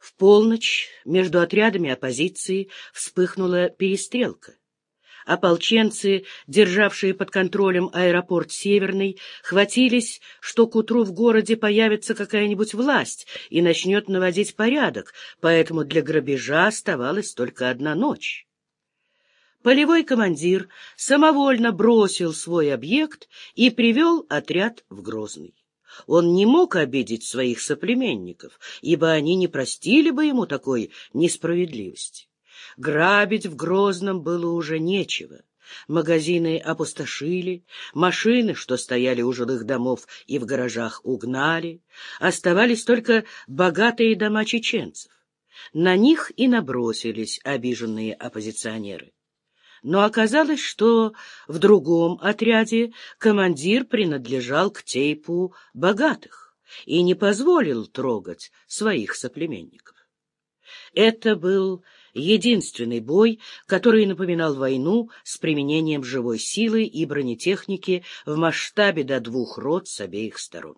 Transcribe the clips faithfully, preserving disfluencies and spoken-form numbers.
В полночь между отрядами оппозиции вспыхнула перестрелка. Ополченцы, державшие под контролем аэропорт Северный, хватились, что к утру в городе появится какая-нибудь власть и начнет наводить порядок, поэтому для грабежа оставалась только одна ночь. Полевой командир самовольно бросил свой объект и привел отряд в Грозный. Он не мог обидеть своих соплеменников, ибо они не простили бы ему такой несправедливости. Грабить в Грозном было уже нечего. Магазины опустошили, машины, что стояли у жилых домов и в гаражах, угнали. Оставались только богатые дома чеченцев. На них и набросились обиженные оппозиционеры. Но оказалось, что в другом отряде командир принадлежал к тейпу богатых и не позволил трогать своих соплеменников. Это был единственный бой, который напоминал войну с применением живой силы и бронетехники в масштабе до двух рот с обеих сторон.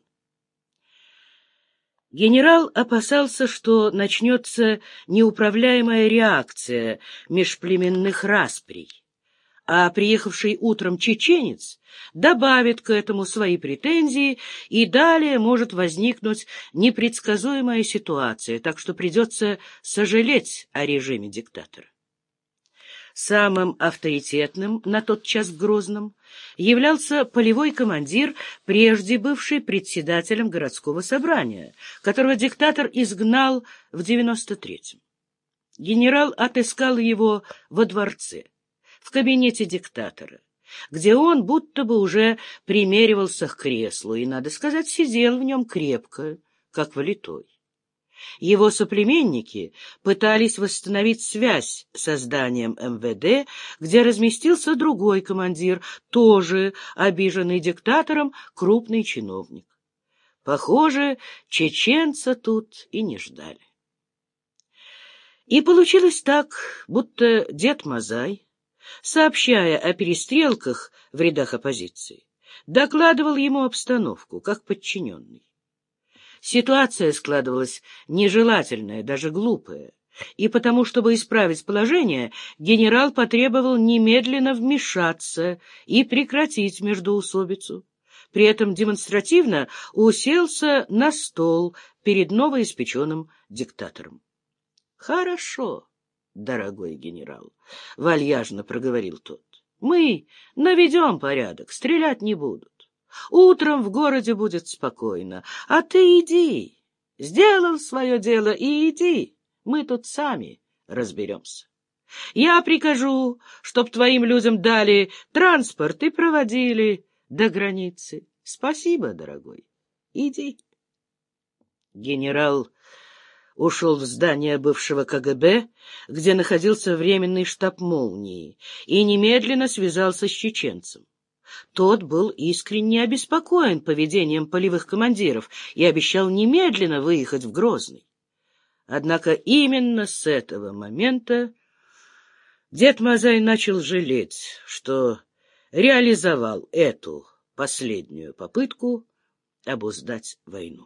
Генерал опасался, что начнется неуправляемая реакция межплеменных расприй, а приехавший утром чеченец добавит к этому свои претензии, и далее может возникнуть непредсказуемая ситуация, так что придется сожалеть о режиме диктатора. Самым авторитетным на тот час в Грозном являлся полевой командир, прежде бывший председателем городского собрания, которого диктатор изгнал в девяносто третьем. Генерал отыскал его во дворце, в кабинете диктатора, где он будто бы уже примеривался к креслу и, надо сказать, сидел в нем крепко, как влитой. Его соплеменники пытались восстановить связь с зданием эм вэ дэ, где разместился другой командир, тоже обиженный диктатором, крупный чиновник. Похоже, чеченца тут и не ждали. И получилось так, будто дед Мазай, сообщая о перестрелках в рядах оппозиции, докладывал ему обстановку, как подчиненный. Ситуация складывалась нежелательная, даже глупая, и потому, чтобы исправить положение, генерал потребовал немедленно вмешаться и прекратить междоусобицу. При этом демонстративно уселся на стол перед новоиспеченным диктатором. — Хорошо, дорогой генерал, — вальяжно проговорил тот. — Мы наведем порядок, стрелять не будут. Утром в городе будет спокойно, а ты иди, сделал свое дело и иди, мы тут сами разберемся. Я прикажу, чтоб твоим людям дали транспорт и проводили до границы. Спасибо, дорогой, иди. Генерал ушел в здание бывшего ка гэ бэ, где находился временный штаб «Молнии», и немедленно связался с чеченцем. Тот был искренне обеспокоен поведением полевых командиров и обещал немедленно выехать в Грозный. Однако именно с этого момента дед Мазай начал жалеть, что реализовал эту последнюю попытку обуздать войну.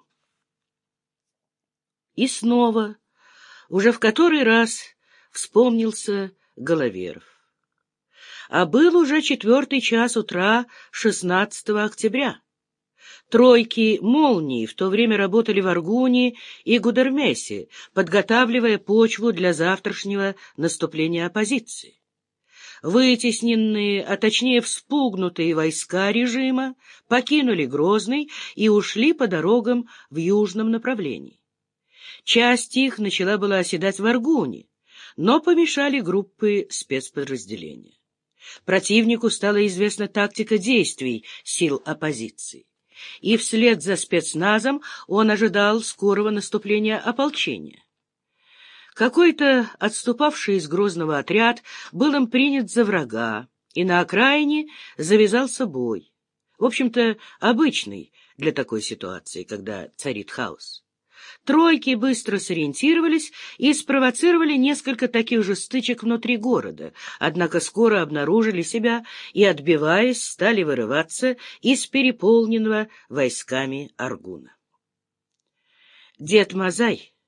И снова, уже в который раз, вспомнился Головеров. А был уже четвертый час утра шестнадцатого октября. Тройки «Молнии» в то время работали в Аргуне и Гудермесе, подготавливая почву для завтрашнего наступления оппозиции. Вытесненные, а точнее вспугнутые войска режима покинули Грозный и ушли по дорогам в южном направлении. Часть их начала была оседать в Аргуне, но помешали группы спецподразделения. Противнику стала известна тактика действий сил оппозиции, и вслед за спецназом он ожидал скорого наступления ополчения. Какой-то отступавший из Грозного отряд был им принят за врага, и на окраине завязался бой. В общем-то, обычный для такой ситуации, когда царит хаос. Тройки быстро сориентировались и спровоцировали несколько таких же стычек внутри города, однако скоро обнаружили себя и, отбиваясь, стали вырываться из переполненного войсками Аргуна. Дед Мазай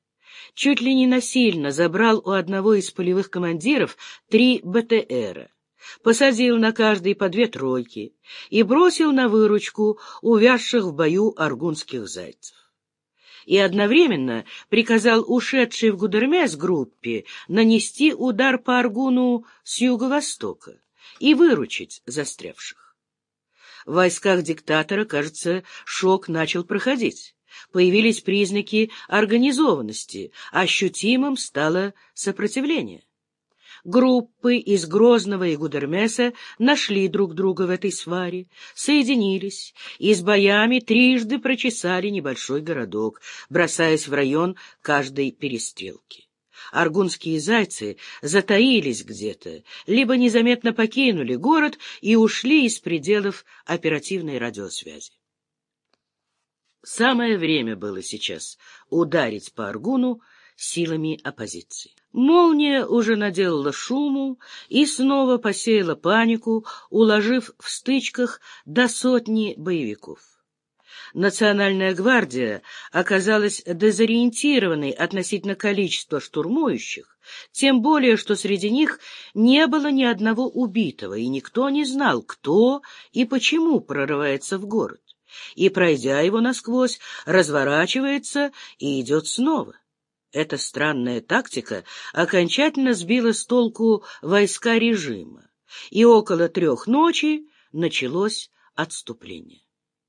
чуть ли не насильно забрал у одного из полевых командиров три бэ тэ эра, посадил на каждый по две тройки и бросил на выручку увязших в бою аргунских зайцев. И одновременно приказал ушедшей в Гудермес группе нанести удар по Аргуну с юго-востока и выручить застрявших. В войсках диктатора, кажется, шок начал проходить. Появились признаки организованности, ощутимым стало сопротивление. Группы из Грозного и Гудермеса нашли друг друга в этой сваре, соединились и с боями трижды прочесали небольшой городок, бросаясь в район каждой перестрелки. Аргунские зайцы затаились где-то, либо незаметно покинули город и ушли из пределов оперативной радиосвязи. Самое время было сейчас ударить по Аргуну силами оппозиции. Молния уже наделала шуму и снова посеяла панику, уложив в стычках до сотни боевиков. Национальная гвардия оказалась дезориентированной относительно количества штурмующих, тем более, что среди них не было ни одного убитого, и никто не знал, кто и почему прорывается в город, и, пройдя его насквозь, разворачивается и идет снова. Эта странная тактика окончательно сбила с толку войска режима, и около трех ночи началось отступление.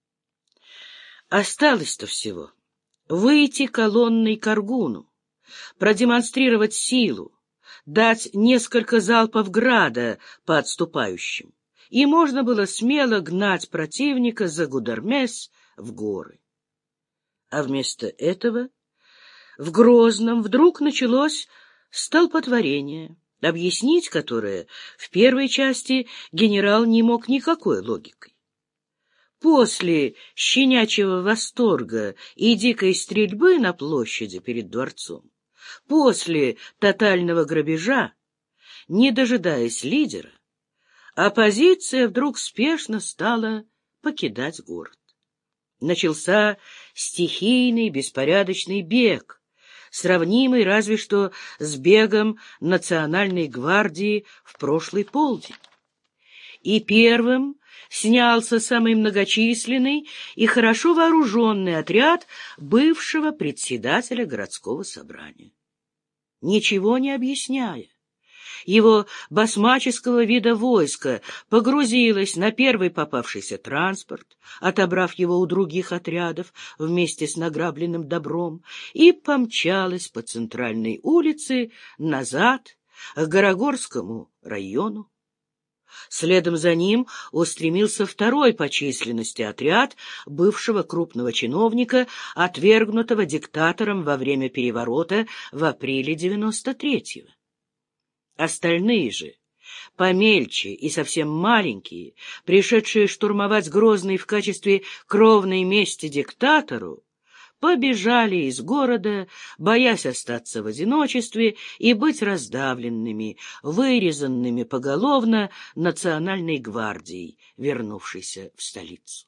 Осталось-то всего выйти колонной к Аргуну, продемонстрировать силу, дать несколько залпов града по отступающим, и можно было смело гнать противника за Гудермес в горы. А вместо этого в Грозном вдруг началось столпотворение, объяснить которое в первой части генерал не мог никакой логикой. После щенячьего восторга и дикой стрельбы на площади перед дворцом, после тотального грабежа, не дожидаясь лидера, оппозиция вдруг спешно стала покидать город. Начался стихийный беспорядочный бег, сравнимый разве что с бегом Национальной гвардии в прошлый полдень. И первым снялся самый многочисленный и хорошо вооруженный отряд бывшего председателя городского собрания. Ничего не объясняя, его басмаческого вида войско погрузилось на первый попавшийся транспорт, отобрав его у других отрядов вместе с награбленным добром, и помчалось по центральной улице назад к Горогорскому району. Следом за ним устремился второй по численности отряд бывшего крупного чиновника, отвергнутого диктатором во время переворота в апреле девяносто третьего. Остальные же, помельче и совсем маленькие, пришедшие штурмовать Грозный в качестве кровной мести диктатору, побежали из города, боясь остаться в одиночестве и быть раздавленными, вырезанными поголовно Национальной гвардией, вернувшейся в столицу.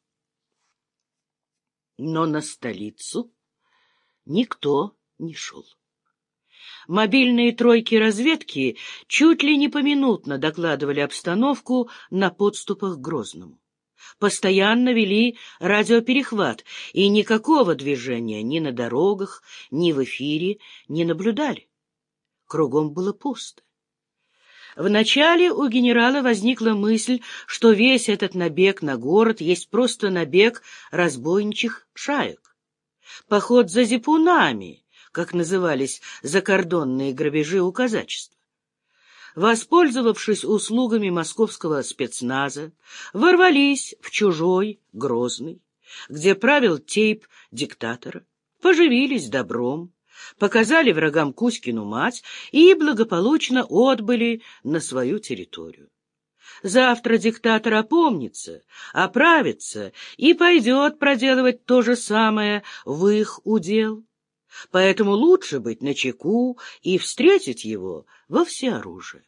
Но на столицу никто не шел. Мобильные тройки разведки чуть ли не поминутно докладывали обстановку на подступах к Грозному. Постоянно вели радиоперехват, и никакого движения ни на дорогах, ни в эфире не наблюдали. Кругом было пусто. Вначале у генерала возникла мысль, что весь этот набег на город есть просто набег разбойничьих шаек. Поход за зипунами, как назывались закордонные грабежи у казачества. Воспользовавшись услугами московского спецназа, ворвались в чужой Грозный, где правил тейп диктатора, поживились добром, показали врагам Кузькину мать и благополучно отбыли на свою территорию. Завтра диктатор опомнится, оправится и пойдет проделывать то же самое в их удел. Поэтому лучше быть начеку и встретить его во всеоружие.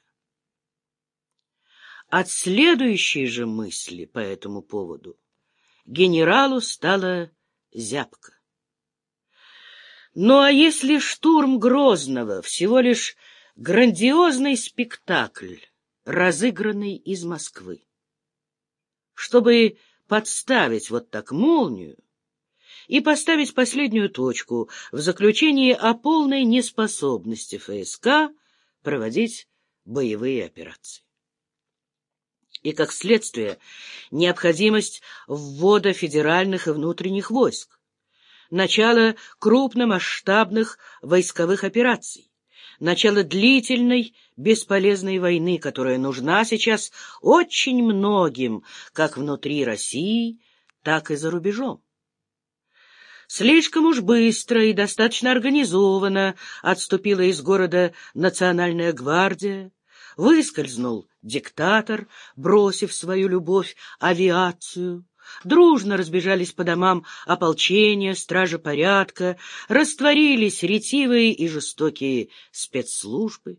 От следующей же мысли по этому поводу генералу стало зябко. Ну а если штурм Грозного всего лишь грандиозный спектакль, разыгранный из Москвы? Чтобы подставить вот так молнию и поставить последнюю точку в заключении о полной неспособности ФСК проводить боевые операции. И, как следствие, необходимость ввода федеральных и внутренних войск, начало крупномасштабных войсковых операций, начало длительной, бесполезной войны, которая нужна сейчас очень многим, как внутри России, так и за рубежом. Слишком уж быстро и достаточно организованно отступила из города Национальная гвардия, выскользнул диктатор, бросив свою любовь авиацию. Дружно разбежались по домам ополчения, стражи порядка, растворились ретивые и жестокие спецслужбы.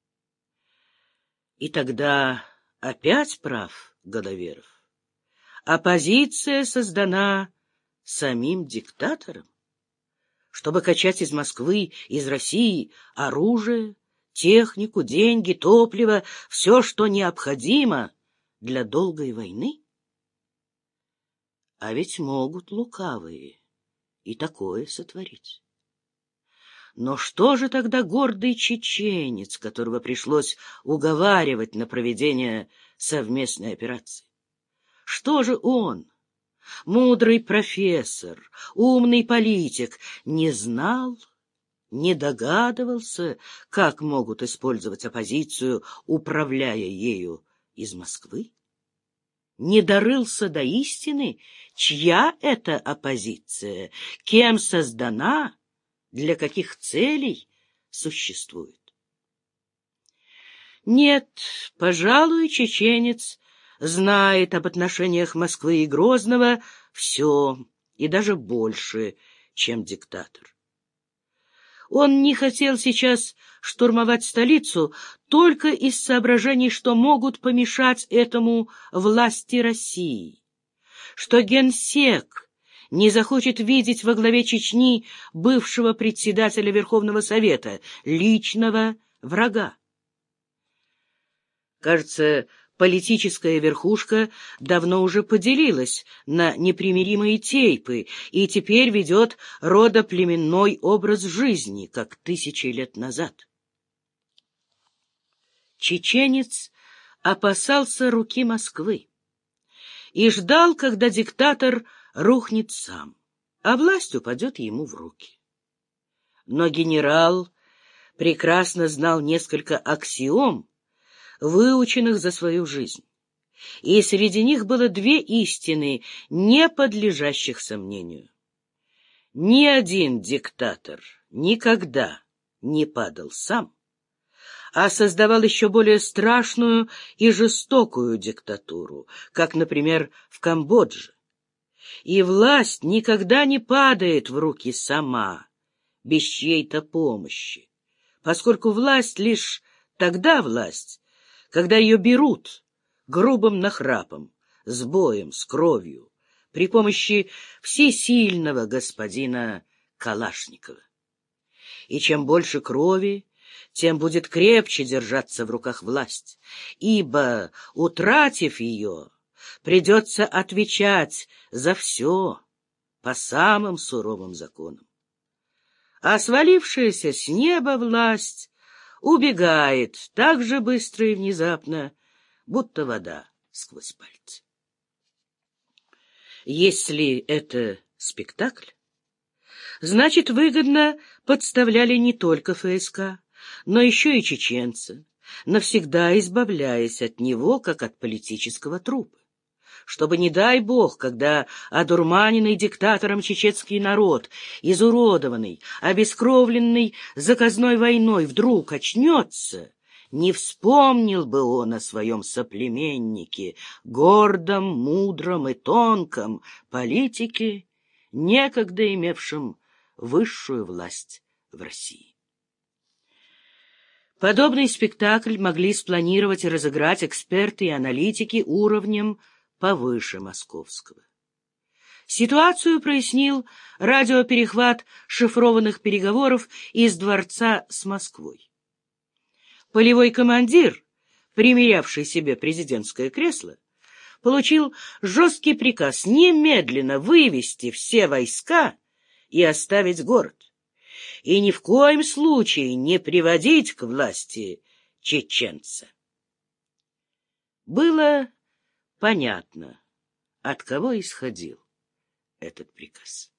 И тогда опять прав Головеров. Оппозиция создана самим диктатором, чтобы качать из Москвы, из России оружие, технику, деньги, топливо, все, что необходимо для долгой войны. А ведь могут лукавые и такое сотворить. Но что же тогда гордый чеченец, которого пришлось уговаривать на проведение совместной операции? Что же он, мудрый профессор, умный политик, не знал, не догадывался, как могут использовать оппозицию, управляя ею из Москвы? Не дорылся до истины, чья это оппозиция, кем создана, для каких целей существует? Нет, пожалуй, чеченец знает об отношениях Москвы и Грозного все, и даже больше, чем диктатор. Он не хотел сейчас штурмовать столицу только из соображений, что могут помешать этому власти России, что генсек не захочет видеть во главе Чечни бывшего председателя Верховного Совета, личного врага. Кажется, политическая верхушка давно уже поделилась на непримиримые тейпы и теперь ведет родоплеменной образ жизни, как тысячи лет назад. Чеченец опасался руки Москвы и ждал, когда диктатор рухнет сам, а власть упадет ему в руки. Но генерал прекрасно знал несколько аксиом, выученных за свою жизнь, и среди них было две истины, не подлежащих сомнению. Ни один диктатор никогда не падал сам, а создавал еще более страшную и жестокую диктатуру, как, например, в Камбодже. И власть никогда не падает в руки сама, без чьей-то помощи, поскольку власть лишь тогда власть, когда ее берут грубым нахрапом, с боем, с кровью, при помощи всесильного господина Калашникова. И чем больше крови, тем будет крепче держаться в руках власть, ибо, утратив ее, придется отвечать за все по самым суровым законам. А свалившаяся с неба власть убегает так же быстро и внезапно, будто вода сквозь пальцы. Если это спектакль, значит, выгодно подставляли не только ФСК, но еще и чеченца, навсегда избавляясь от него, как от политического трупа. Чтобы, не дай бог, когда одурманенный диктатором чеченский народ, изуродованный, обескровленный заказной войной, вдруг очнется, не вспомнил бы он о своем соплеменнике, гордом, мудром и тонком политике, некогда имевшем высшую власть в России. Подобный спектакль могли спланировать и разыграть эксперты и аналитики уровнем повыше московского. Ситуацию прояснил радиоперехват шифрованных переговоров из дворца с Москвой. Полевой командир, примерявший себе президентское кресло, получил жесткий приказ немедленно вывести все войска и оставить город, и ни в коем случае не приводить к власти чеченца. Было понятно, от кого исходил этот приказ.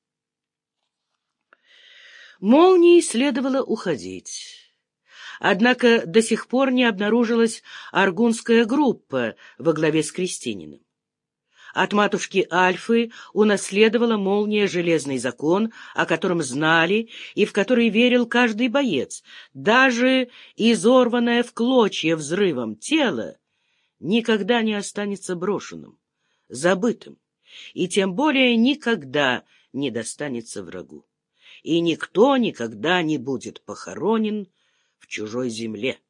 Молнии следовало уходить. Однако до сих пор не обнаружилась аргунская группа во главе с Крестининым. От матушки Альфы унаследовала Молния железный закон, о котором знали и в который верил каждый боец. Даже изорванное в клочья взрывом тело никогда не останется брошенным, забытым, и тем более никогда не достанется врагу. И никто никогда не будет похоронен в чужой земле.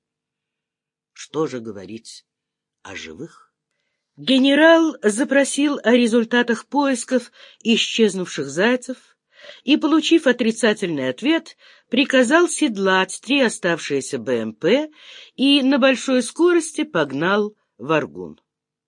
Что же говорить о живых? Генерал запросил о результатах поисков исчезнувших зайцев и, получив отрицательный ответ, приказал седлать три оставшиеся БМП и на большой скорости погнал в Аргун.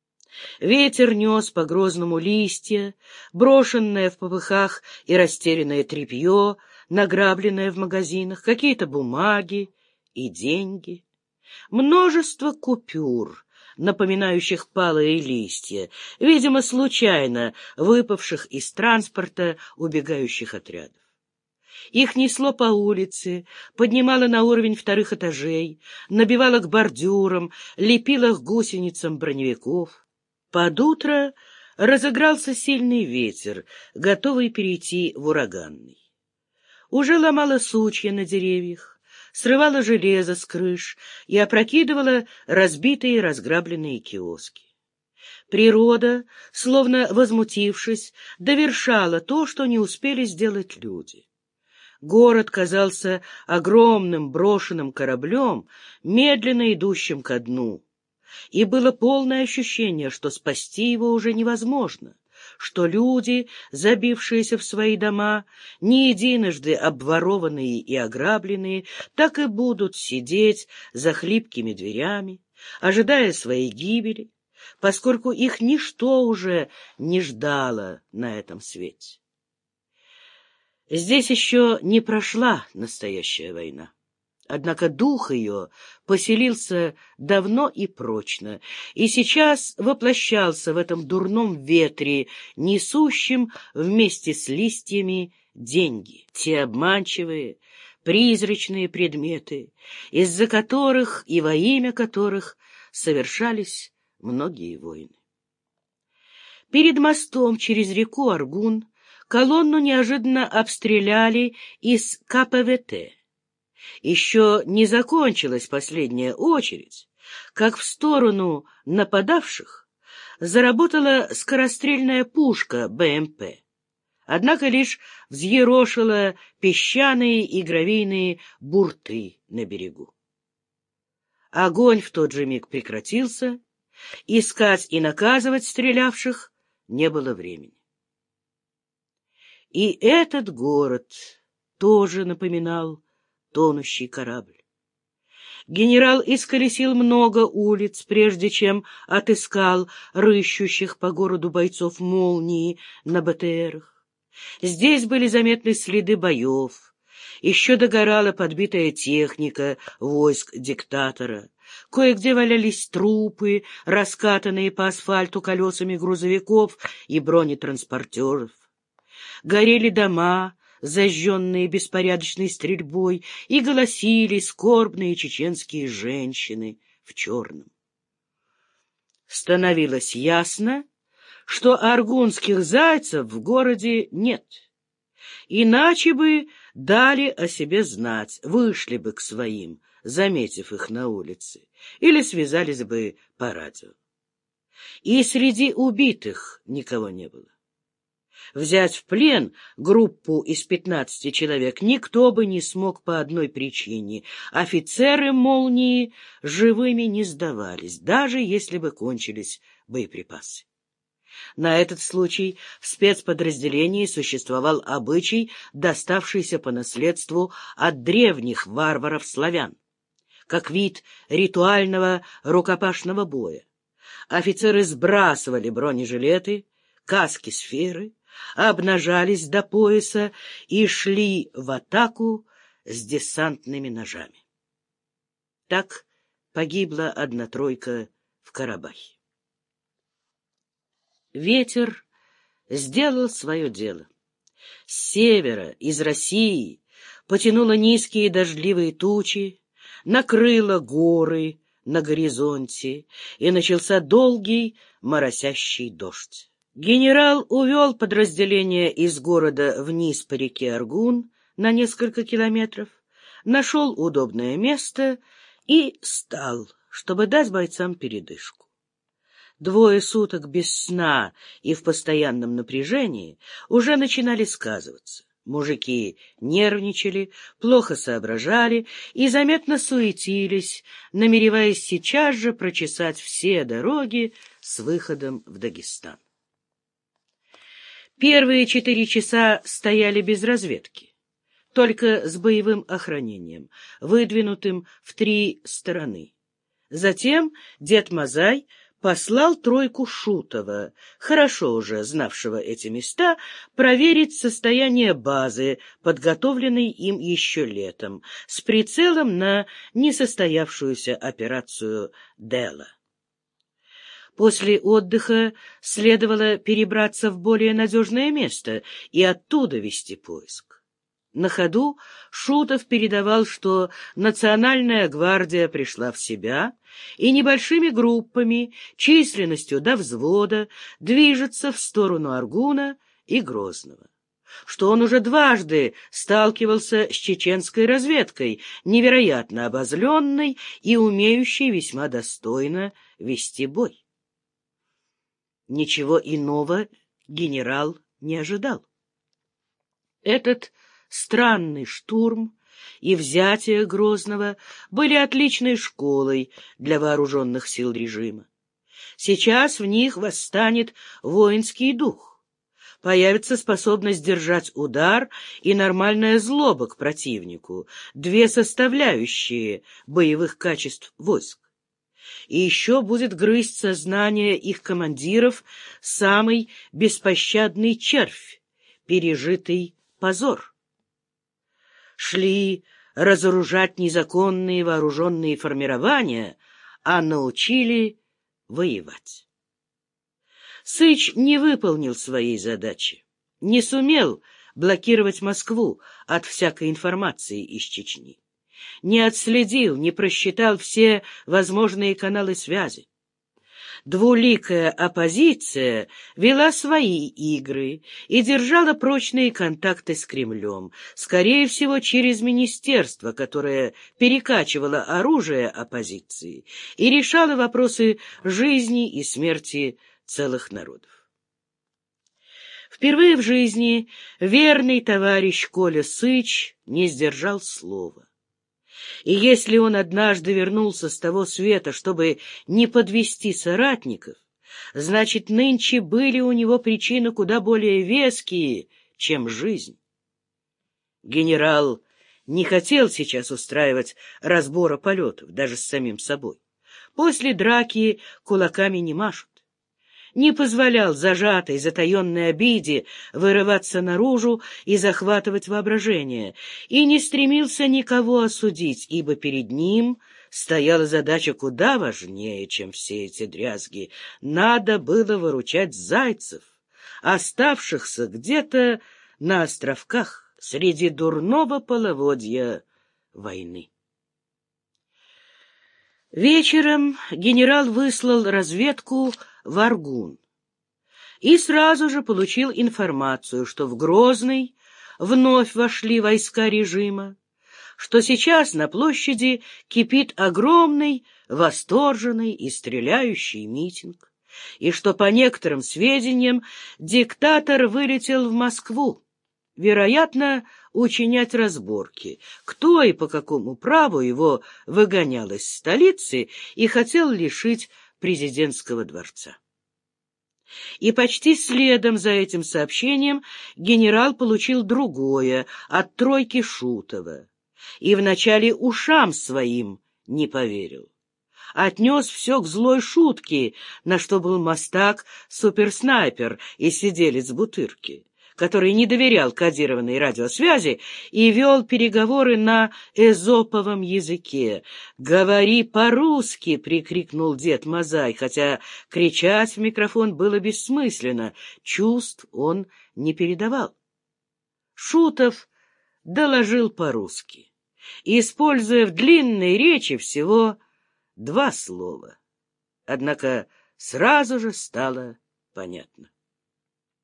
Ветер нес по Грозному листья, брошенное в попыхах и растерянное тряпье, награбленное в магазинах, какие-то бумаги и деньги, множество купюр, напоминающих палые листья, видимо, случайно выпавших из транспорта убегающих отрядов. Их несло по улице, поднимало на уровень вторых этажей, набивало к бордюрам, лепило к гусеницам броневиков. Под утро разыгрался сильный ветер, готовый перейти в ураганный. Уже ломало сучья на деревьях, срывало железо с крыш и опрокидывало разбитые и разграбленные киоски. Природа, словно возмутившись, довершала то, что не успели сделать люди. Город казался огромным брошенным кораблем, медленно идущим ко дну, и было полное ощущение, что спасти его уже невозможно, что люди, забившиеся в свои дома, не единожды обворованные и ограбленные, так и будут сидеть за хлипкими дверями, ожидая своей гибели, поскольку их ничто уже не ждало на этом свете. Здесь еще не прошла настоящая война. Однако дух ее поселился давно и прочно, и сейчас воплощался в этом дурном ветре, несущем вместе с листьями деньги, те обманчивые, призрачные предметы, из-за которых и во имя которых совершались многие войны. Перед мостом через реку Аргун колонну неожиданно обстреляли из ка пэ вэ тэ. Еще не закончилась последняя очередь, как в сторону нападавших заработала скорострельная пушка бэ эм пэ, однако лишь взъерошила песчаные и гравийные бурты на берегу. Огонь в тот же миг прекратился, искать и наказывать стрелявших не было времени. И этот город тоже напоминал тонущий корабль. Генерал исколесил много улиц, прежде чем отыскал рыщущих по городу бойцов молнии на бэ тэ эрах. Здесь были заметны следы боев, еще догорала подбитая техника войск диктатора, кое-где валялись трупы, раскатанные по асфальту колесами грузовиков и бронетранспортеров. Горели дома, зажженные беспорядочной стрельбой, и голосили скорбные чеченские женщины в черном. Становилось ясно, что аргунских зайцев в городе нет, иначе бы дали о себе знать, вышли бы к своим, заметив их на улице, или связались бы по радио. И среди убитых никого не было. Взять в плен группу из пятнадцати человек никто бы не смог по одной причине. Офицеры «Молнии» живыми не сдавались, даже если бы кончились боеприпасы. На этот случай в спецподразделении существовал обычай, доставшийся по наследству от древних варваров-славян, как вид ритуального рукопашного боя. Офицеры сбрасывали бронежилеты, каски-сферы, обнажались до пояса и шли в атаку с десантными ножами. Так погибла одна тройка в Карабахе. Ветер сделал свое дело. С севера, из России, потянуло низкие дождливые тучи, накрыло горы на горизонте, и начался долгий моросящий дождь. Генерал увел подразделение из города вниз по реке Аргун на несколько километров, нашел удобное место и стал, чтобы дать бойцам передышку. Двое суток без сна и в постоянном напряжении уже начинали сказываться. Мужики нервничали, плохо соображали и заметно суетились, намереваясь сейчас же прочесать все дороги с выходом в Дагестан. Первые четыре часа стояли без разведки, только с боевым охранением, выдвинутым в три стороны. Затем дед Мазай послал тройку Шутова, хорошо уже знавшего эти места, проверить состояние базы, подготовленной им еще летом, с прицелом на несостоявшуюся операцию Дела. После отдыха следовало перебраться в более надежное место и оттуда вести поиск. На ходу Шутов передавал, что Национальная гвардия пришла в себя и небольшими группами, численностью до взвода, движется в сторону Аргуна и Грозного, что он уже дважды сталкивался с чеченской разведкой, невероятно обозленной и умеющей весьма достойно вести бой. Ничего иного генерал не ожидал. Этот странный штурм и взятие Грозного были отличной школой для вооруженных сил режима. Сейчас в них восстанет воинский дух, появится способность держать удар и нормальная злоба к противнику, две составляющие боевых качеств войск. И еще будет грызть сознание их командиров самый беспощадный червь, пережитый позор. Шли разоружать незаконные вооруженные формирования, а научили воевать. Сыч не выполнил своей задачи, не сумел блокировать Москву от всякой информации из Чечни, не отследил, не просчитал все возможные каналы связи. Двуликая оппозиция вела свои игры и держала прочные контакты с Кремлем, скорее всего, через министерство, которое перекачивало оружие оппозиции и решало вопросы жизни и смерти целых народов. Впервые в жизни верный товарищ Коля Сыч не сдержал слова. И если он однажды вернулся с того света, чтобы не подвести соратников, значит, нынче были у него причины куда более веские, чем жизнь. Генерал не хотел сейчас устраивать разбора полетов, даже с самим собой. После драки кулаками не машут. Не позволял зажатой, затаенной обиде вырываться наружу и захватывать воображение, и не стремился никого осудить, ибо перед ним стояла задача куда важнее, чем все эти дрязги. Надо было выручать зайцев, оставшихся где-то на островках среди дурного половодья войны. Вечером генерал выслал разведку в Аргун и сразу же получил информацию, что в Грозный вновь вошли войска режима, что сейчас на площади кипит огромный, восторженный и стреляющий митинг, и что, по некоторым сведениям, диктатор вылетел в Москву, вероятно, учинять разборки, кто и по какому праву его выгонял из столицы и хотел лишить президентского дворца. И почти следом за этим сообщением генерал получил другое от тройки Шутова. И вначале ушам своим не поверил. Отнес все к злой шутке, на что был мастак суперснайпер и сиделец Бутырки, который не доверял кодированной радиосвязи и вел переговоры на эзоповом языке. «Говори по-русски!» — прикрикнул дед Мазай, хотя кричать в микрофон было бессмысленно, чувств он не передавал. Шутов доложил по-русски, используя в длинной речи всего два слова. Однако сразу же стало понятно.